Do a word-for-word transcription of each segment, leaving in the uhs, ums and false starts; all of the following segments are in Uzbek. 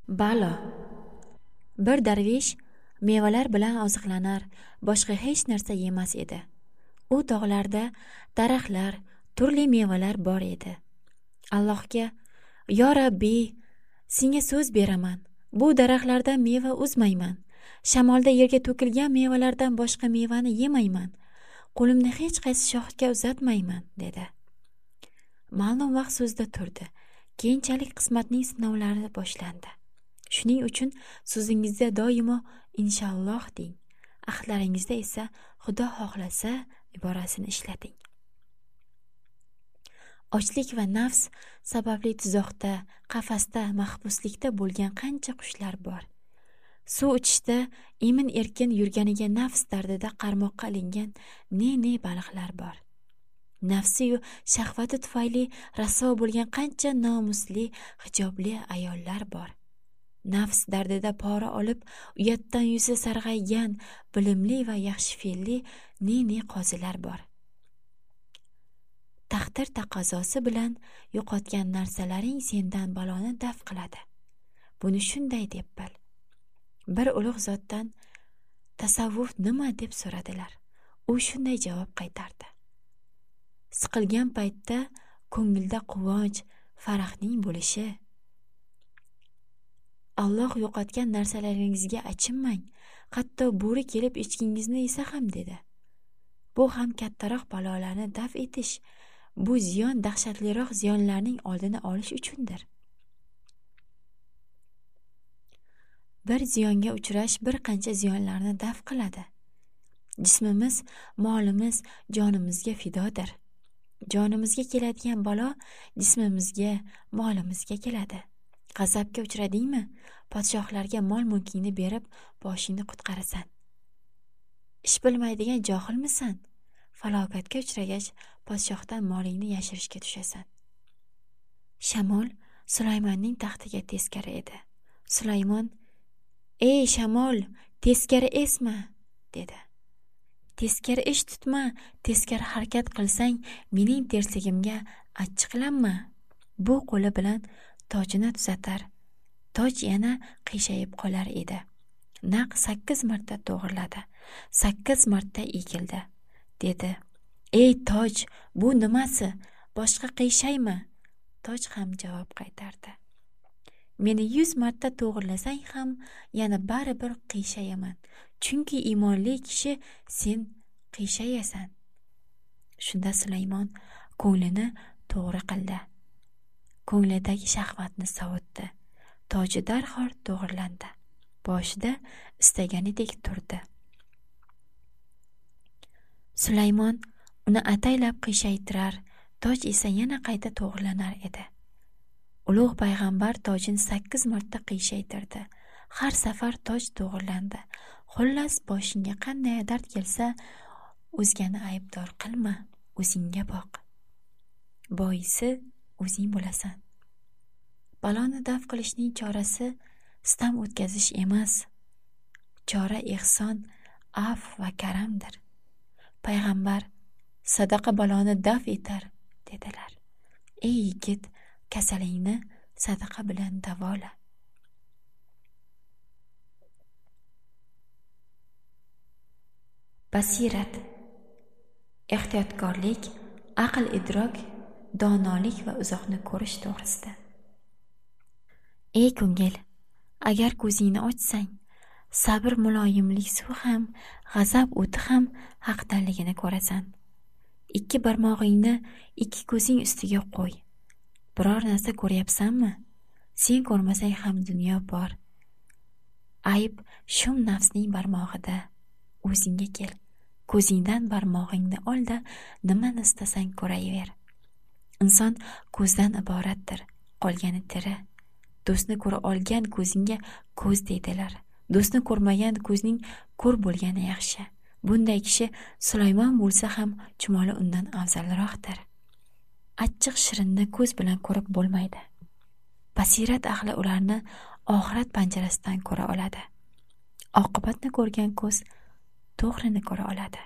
Balo. Bir darvish mevalar bilan oziqlanar, boshqa hech narsa yemas edi. U tog'larda daraxtlar, turli mevalar bor edi. Allohga: "Yo Rabbiy, senga so'z beraman. Bu daraxtlardan meva uzmayman. Shamolda yerga to'kilgan mevalardan boshqa mevani yemayman. Qo'limni hech qaysi shoxga uzatmayman", dedi. Ma'lum vaqt so'zda turdi. Keyinchalik qismatning sinovlari boshlandi. Shuning uchun so'zingizda doimo inshaalloh deng. Ahdlaringizda esa Xudo xohlasa iborasini ishlating. Ochlik va nafs sababli tuzoqda, qafasda, mahbuslikda bo'lgan qancha qushlar bor. Suv ichishda emin erkin yurganiga nafs dardida qarmoqqa ilingan ne-ne baliqlar bor. Nafsi-yu shahvati tufayli rasvo bo'lgan qancha nomusli, hijobli ayollar bor. Nafs dardida pora olib, uyatdan yuzi sarg'aygan, bilimli va yaxshi fe'lli ne-ne qozilar bor. Taqdir taqozosi bilan yo'qotgan narsalaring sendan baloni daf qiladi. Buni shunday deb bil. Bir ulug' zotdan tasavvuf nima deb so'radilar. U shunday javob qaytardi: siqilgan paytda ko'ngilda quvonch, farahning bo'lishi. Alloh yo'qotgan narsalaringizga achinmang, hatto bo'ri kelib echkingizni yesa ham, dedi. Bu ham kattaroq balolarni daf etish, bu ziyon dahshatliroq ziyonlarning oldini olish uchundir. Bir ziyonga uchrash bir qancha ziyonlarni daf qiladi. Jismimiz, molimiz jonimizga fidodir. Jonimizga keladigan balo jismimizga, molimizga keladi. G'azabga uchradingmi? Podshohlarga mol mulkingni berib, boshingni qutqarasan. Ish bilmaydigan johilmisan? Falokatga uchragach, podshohdan molingni yashirishga tushasan. Shamol Sulaymonning taxtiga teskari edi. Sulaymon: "Ey shamol, teskari esma", dedi. "Teskari ish tutma, teskari harakat qilsang, mening tersligimga achchiqlanma." Bu qo'li bilan tojini tuzatar, toj yana qiyshayib qolar edi. Naq sakkiz marta to'g'riladi, sakkiz marta egildi. Dedi: "Ey toj, bu nimasi? Boshqa qiyshaymi?" Toj ham javob qaytardi: "Meni yuz marta to'g'irlasang ham yana baribir qiyshayaman, chunki iymonli kishi sen qiyshayasan." Shunda Sulaymon ko'nglini to'g'ri qildi. Ko'nglidagi shahvatni sovutdi. Toji darhol to'g'irlandi. Boshida istaganidek turdi. Sulaymon uni ataylab qiyshaytirar, toj esa yana qayta to'g'irlanar edi. Ulug' payg'ambar tojini sakkiz marta qiyshaytirdi. Har safar toj to'g'irlandi. Xullas, boshingga qanday dard kelsa, o'zgani aybdor qilma, o'zingga boq. Boisi o'zing bo'lasan. Baloni daf qilishning chorasi sitam o'tkazish emas. Chora ehson, af va karamdir. Payg'ambar: "Sadaqa baloni daf etar", dedilar. Ey yigit, kasalingni sadaqa bilan davola. Basirat. Ehtiyotkorlik, aql idrok, donolik va uzoqni ko'rish to'g'risida. Ey ko'ngil, agar ko'zingni ochsang, sabr muloyimlik suv ham, g'azab o'ti ham haqdanligini ko'rasan. Ikki barmog'ingni ikki ko'zing ustiga qo'y. Biror narsa ko'ryapsanmi? Sen ko'rmasang ham dunyo bor. Ayb shum nafsning barmog'ida. O'zingga kel. Ko'zingdan barmog'ingni ol-da, nimani istasang ko'raver. Inson ko'zdan iboratdir, qolgani teri. Do'stni ko'ra olgan ko'zingga ko'z deydilar. Do'stni ko'rmagan ko'zning ko'r bo'lgani yaxshi. Bunday kishi Sulaymon bo'lsa ham chumoli undan afzalroqdir. Achchiq shirinni ko'z bilan ko'rib bo'lmaydi. Basirat ahli ularni oxirat panjarasidan ko'ra oladi. Oqibatni ko'rgan ko'z to'g'rini ko'ra oladi.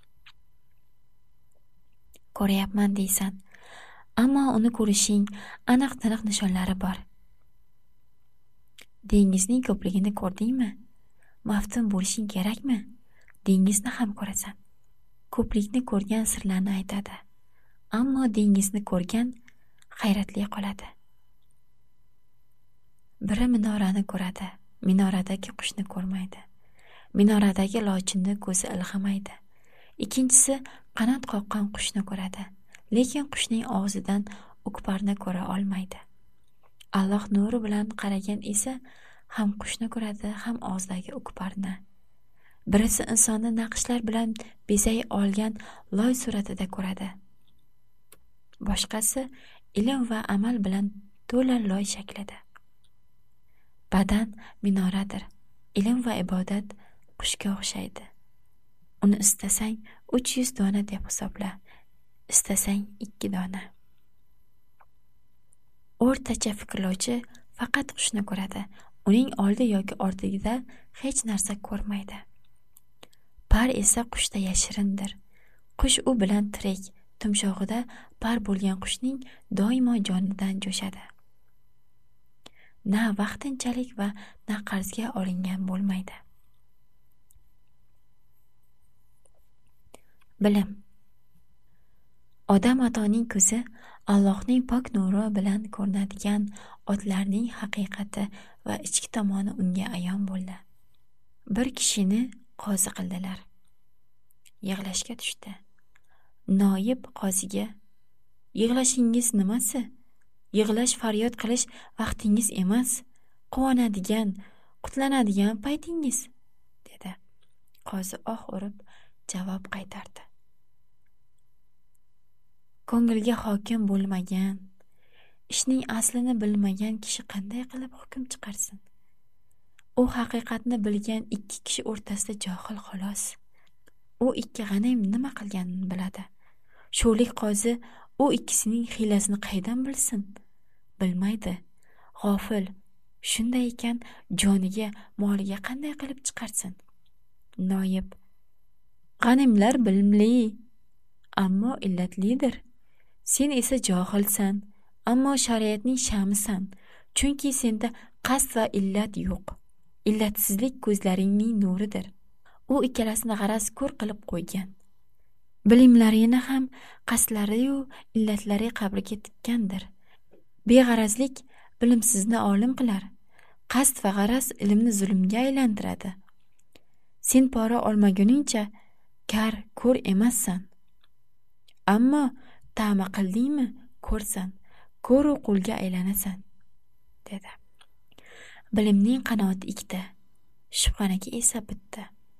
Ko'ryapman deysan, ammo uni ko'rishing aniq-taniq nishonlari bor. Dengizning ko'pligini ko'rdingmi? Maftun bo'lishing kerakmi? Dengizni ham ko'rasan. Ko'plikni ko'rgan sirlarni aytadi. Ammo dengizni ko'rgan hayratli qoladi. Biri minorani ko'radi, minoradagi qushni ko'rmaydi. Minoradagi lochinni ko'zi ilg'amaydi. Ikkinchisi qanot qoqqan qushni ko'radi, lekin qushning og'zidan ukparni ko'ra olmaydi. Alloh nuri bilan qaragan esa ham qushni ko'radi, ham og'zidagi ukparni. Birisi insonni naqshlar bilan bezay olgan loy suratida ko'radi. Boshqasi ilm va amal bilan to'la loy shaklida. Badan minoradir. Ilm va ibodat qushga o'xshaydi. Uni istasang uch yuz dona deb hisobla, istasang ikki dona. O'rtacha fikrlovchi faqat qushni ko'radi. Uning oldi yoki ortigida hech narsa ko'rmaydi. Par esa qushda yashirindir. Qush u bilan tirik, tumshog'ida par bo'lgan qushning doimo jonidan jo'shadi. Na vaqtinchalik va na qarzga olingan bo'lmaydi. Bilim. Odam otaning ko'zi Allohning pok nuri bilan ko'rinadigan otlarning haqiqati va ichki tomoni unga ayon bo'ldi. Bir kishini qozi qildilar. Yig'lashga tushdi. Noib qoziga: "Yig'lashingiz nimasi? Yig'lash, faryod qilish vaqtingiz emas, quvonadigan, qutlanadigan paytingiz", dedi. Qozi oh urib javob qaytardi: "Ko'ngilga hokim bo'lmagan, ishning aslini bilmagan kishi qanday qilib hukm chiqarsin? U haqiqatni bilgan ikki kishi o'rtasida johil xolos. U ikki g'anim nima qilganini biladi. Sho'lik qozi u ikkisining hiylasini qaydan bilsin? Bilmaydi. G'ofil. Shunday ekan, joniga, moliga qanday qilib chiqarsin?" Noib: "G'animlar bilimli, ammo illatlidir. Sen esa johilsan, ammo shariatning shamisan. Chunki senda qasd va illat yo'q. Illatsizlik ko'zlaringning nuridir. U ikkalasini g'araz ko'r qilib qo'ygan. Bilimlarini ham qasdlari-yu illatlari qabriga tikkandir. Beg'arazlik bilimsizni olim qilar. Qasd va g'araz ilmni zulmga aylantiradi. Sen pora olmaguningcha kar, ko'r emassan. Ammo ta'ma qildingmi, ko'rsan, ko'ru qo'lga aylanasan", dedi. Bilimning qanoti ikkita, shubhaniki esa bitta.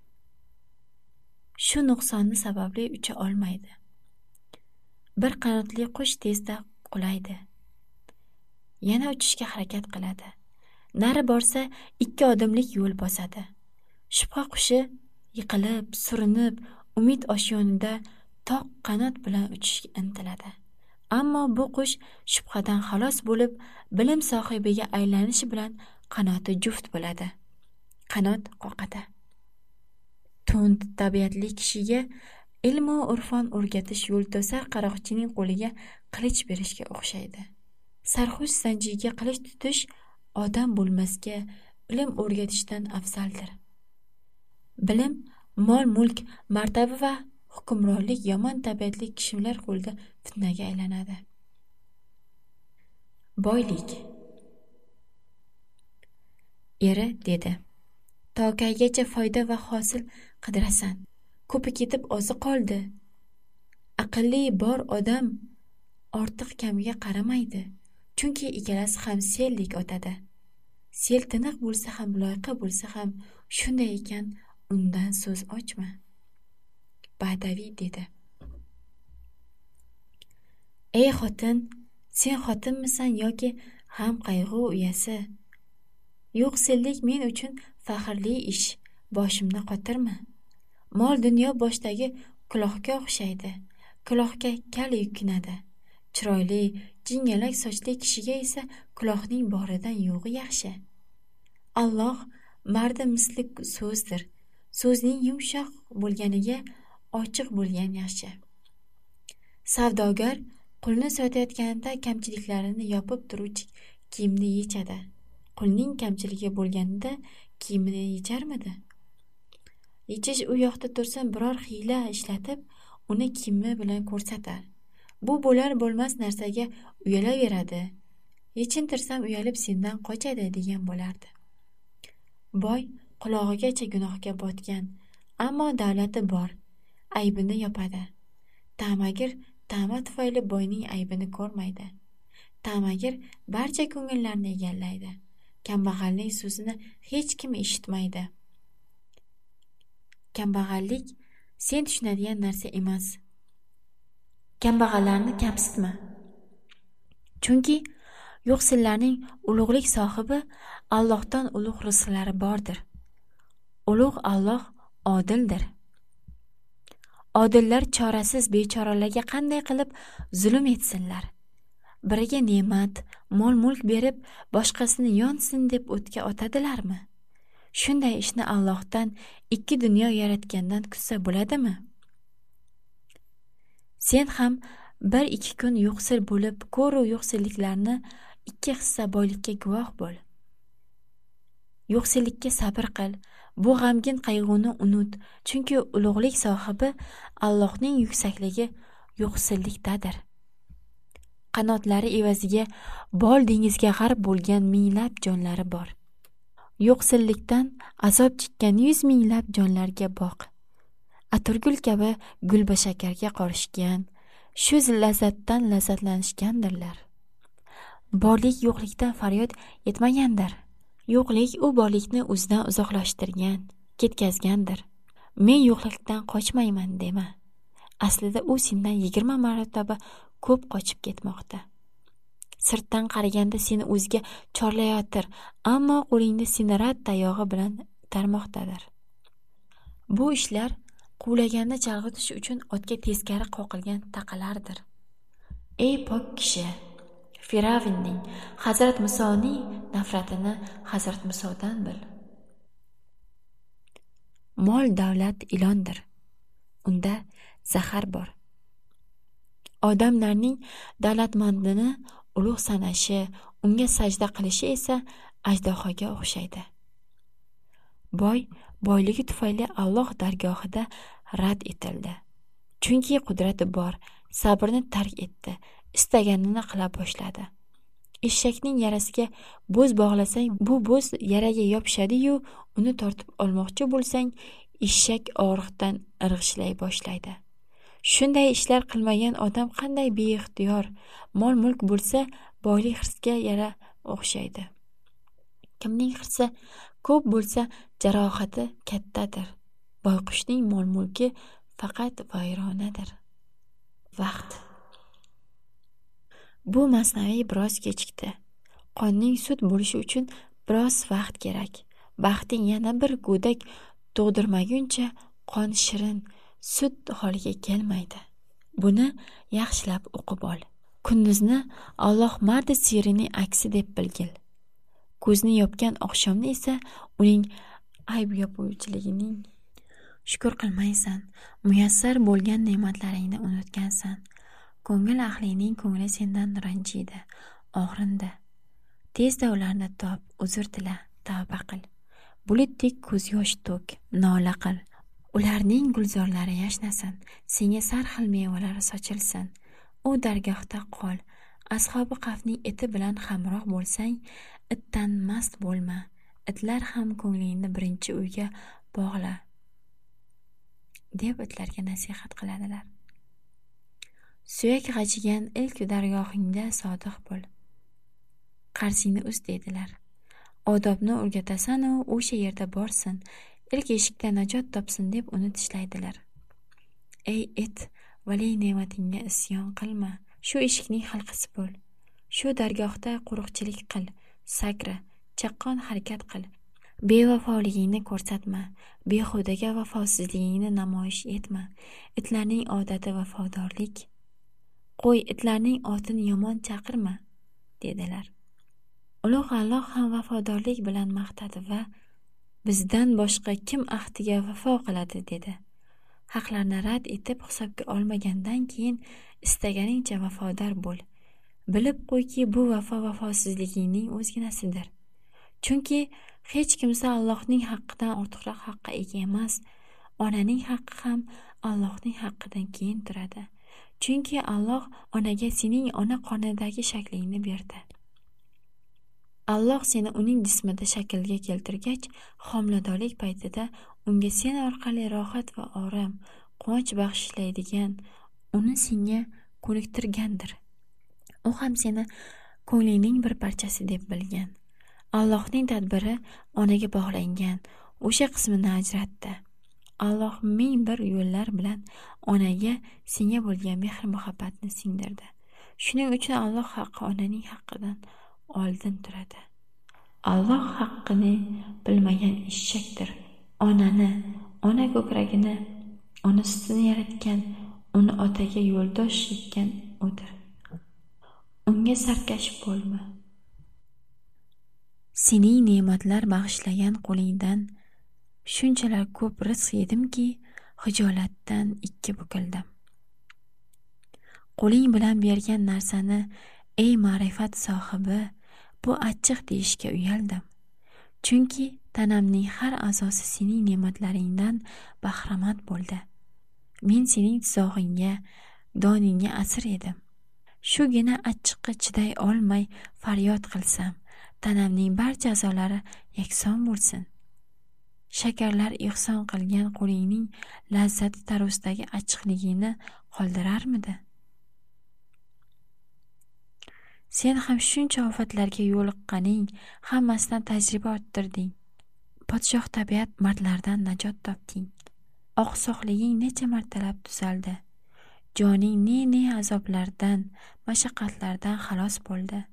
Shu nuqsonni sababli ucha olmaydi. Bir qanotli qush tezda qulaydi. Yana uchishga harakat qiladi. Nari borsa ikki odimlik yo'l bosadi. Shubha qushi yiqilib, surinib, umid oshyonida toq qanot bilan uchishga intiladi. Ammo bu qush shubhadan xalos bo'lib, bilim sohibiga aylanishi bilan qanoti juft bo'ladi. Qanot qoqadi. Tund tabiatli kishiga ilm va urfon o'rgatish yo'lto'sar qaroqchining qo'liga qilich berishga o'xshaydi. Sarxush zanjiga qilich tutish odam bo'lmasga ilm o'rgatishdan afzaldir. Bilim, mol-mulk, martaba va hukmronlik yomon tabiatli kishilar qo'lida fitnaga aylanadi. Boylik. Eri dedi: "Tokaygacha foyda va hosil qidirasan. Ko'pi ketib ozi qoldi. Aqlli bor odam ortiq kamga qaramaydi. Chunki ikkalasi ham seldek o'tadi. Sel tiniq bo'lsa ham, loyqa bo'lsa ham, shunday ekan, undan so'z ochma." Badaviy dedi: "Ey xotin, sen xotinmisan yoki ham qayg'u uyasi? Yo'q, senlik men uchun faxrli ish, boshimni qotirma. Mol dunyo boshdagi kulohga o'xshaydi. Kulohga kal yukinadi. Chiroyli, jingalak sochli kishiga esa kulohning boridan yo'g'i yaxshi. Alloh mardi misli so'zdir. So'zning yumshoq bo'lganiga ochiq bo'lgan yaxshi. Savdogar qulni sotayotganida kamchiliklarini yopib turuvchi kiyimni yechadi. Pulning kamchiligi bo'lganda kiyimini yecharmidi? Yechish u yoqda tursin biror hiyla ishlatib, uni kiyimi bilan ko'rsatar. Bu bo'lar bo'lmas narsaga uyalaveradi. Yechintirsam uyalib sendan qochadi degan bo'lardi. Boy qulog'igacha gunohga botgan, ammo davlati bor, aybini yopadi. Ta'magir ta'ma tufayli boyning aybini ko'rmaydi. Ta'magir barcha ko'ngillarni egallaydi. Kambag'alning so'zini hech kim eshitmaydi. Kambag'allik sen tushunadigan narsa emas. Kambag'allarni kamsitma. Chunki yo'qsillarning ulug'lik sohibi Allohdan ulug' rizqlari bordir. Ulug' Alloh odildir. Odillar chorasiz bechoralarga qanday qilib zulm etsinlar? Biriga ne'mat, mol-mulk berib, boshqasini yonsin deb o'tga otadilarmi? Shunday ishni Allohdan ikki dunyo yaratgandan kutsa bo'ladimi? Sen ham bir ikki kun yo'qsil bo'lib, ko'ru yo'qsilliklarni ikki hissa boylikka guvoh bo'l. Yo'qsillikka sabr qil, bu g'amgin qayg'uni unut, chunki ulug'lik sohibi Allohning yuksakligi yo'qsillikdadir. Qanotlari evaziga bol dengizga g'arq bo'lgan minglab jonlari bor. Yo'qsillikdan azob chekkan yuz minglab jonlarga boq. Atirgul kabi gulbashakarga qorishgan, shu lazzatdan lazzatlanishgandirlar. Borlik yo'qlikdan faryod yetmagandir. Yo'qlik u borlikni o'zidan uzoqlashtirgan, ketkazgandir. Men yo'qlikdan qochmayman dema. Aslida u sendan yigirma marotaba ko'p qochib ketmoqda. Sirtdan qaraganda seni o'ziga chorlayotir, ammo qo'lingda seni rad tayog'i bilan tarmoqdadir. Bu ishlar quvlaganda chalg'itish uchun otga teskari qoqilgan taqalardir. Ey pok kishi, Firavnning, Hazrat Musoning nafratini Hazrat Musodan bil. Mol davlat ilondir. Unda zahar bor. Odamlarning davlatmandini ulug' sanashi, unga sajda qilishi esa ajdahoga o'xshaydi. Boy boyligi tufayli Alloh dargohida rad etildi. Chunki qudrati bor, sabrni tark etdi, istaganini qila boshladi. Eshakning yarasiga bo'z bog'lasang, bu bo'z yaraga yopishadi-yu, uni tortib olmoqchi bo'lsang, eshak og'riqdan irg'ishlay boshlaydi. Shunday ishlar qilmagan odam qanday beixtiyor mol-mulk bo'lsa, boylik hirsga yara o'xshaydi. Kimning hirsi ko'p bo'lsa, jarohati kattadir. Boyqushning mol-mulki faqat vayronadir. Vaqt. Bu masnaviy biroz kechikdi. Qonning sut bo'lishi uchun biroz vaqt kerak. Baxting yana bir go'dak tug'dirmaguncha qon shirin sut holiga kelmaydi. Buni yaxshilab o'qib ol. Kunduzni Alloh mardi sirining aksi deb bilgil. Ko'zni yopgan oqshomni esa uning ayb yopuvchiligining shukr qilmaysan. Muyassar bo'lgan ne'matlaringni unutgansan. Ko'ngil ahlining ko'ngli sendan ranjiydi, og'rindi. Tezda ularni top, uzr tila, tavba qil. Bulutdek ko'z yosh to'k, nola qil. Ularning gulzorlari yashnasin, senga sarxil mevalar sochilsin. U dargohda qol. Ashobi qafning iti bilan hamroh bo'lsang, itdan mast bo'lma. Itlar ham ko'nglingni birinchi uyga bog'la, deb itlarga nasihat qiladilar. Suyak g'ajigan ilk dargohingda sodiq bo'l. Qarzingni uz deydilar. Odobni o'rgatasan-u, o'sha yerda borsin. Ilk eshikda najot topsin deb uni tishlaydilar. Ey it, vali ne'matingga isyon qilma. Shu eshikning halqasi bo'l. Shu dargohda qo'riqchilik qil, sagra, chaqqon harakat qil. Bevafoligingni ko'rsatma, behudaga vafosizligingni namoyish etma. Itlarning odati vafodorlik. Qo'y, itlarning otini yomon chaqirma, dedilar. Ulug' Alloh ham vafodorlik bilan maqtadi va bizdan boshqa kim ahdiga vafo qiladi, dedi. Haqlarni rad etib hisobga olmagandan keyin istaganingcha vafodor bo'l. Bilib qo'yki, bu vafo vafosizligingning o'zginasidir. Chunki hech kimsa Allohning haqqidan ortiqroq haqqa ega emas. Onaning haqqi ham Allohning haqqidan keyin turadi. Chunki Alloh onaga sening ona qonidagi shaklingni berdi. Alloh seni uning jismida shaklga keltirgach, homiladorlik paytida unga sen orqali rohat va orom, quvonch bag'ishlaydigan uni senga ko'niktirgandir. U ham seni ko'nglining bir parchasi deb bilgan. Allohning tadbiri onaga bog'langan, o'sha qismini ajratdi. Alloh ming bir yo'llar bilan onaga senga bo'lgan mehr-muhabbatni singdirdi. Shuning uchun Alloh haqqi onaning haqqidan oldin turadi. Alloh haqqini bilmagan eshakdir. Onani, ona ko'kragini, ona sutini yaratgan, uni otaga yo'ldosh etgan o'dir. Unga sarkash bo'lma. Sening ne'matlar bag'ishlagan qo'lingdan shunchalar ko'p rizq yedimki, hijolatdan ikki bukildim. Qo'ling bilan bergan narsani, ey ma'rifat sohibi, bu achchiq deyishga uyaldim. Chunki tanamning har a'zosi sening ne'matlaringdan bahramand bo'ldi. Men sening tuzog'ingga, doningga asir edim. Shugina achchiqqa chiday olmay faryod qilsam, tanamning barcha a'zolari yakson bo'lsin. Shakarlar ihson qilgan qo'lingning lazzati tarozusidagi achchiqligini qoldirarmidi? Sen ham shuncha ofatlarga yo'liqqaning, hammasidan tajriba orttirding. Podshoh tabiat mardlardan najot topding. Oqsoqliging necha martalab tuzaldi. Joning ne-ne azoblardan, mashaqqatlardan xalos bo'ldi.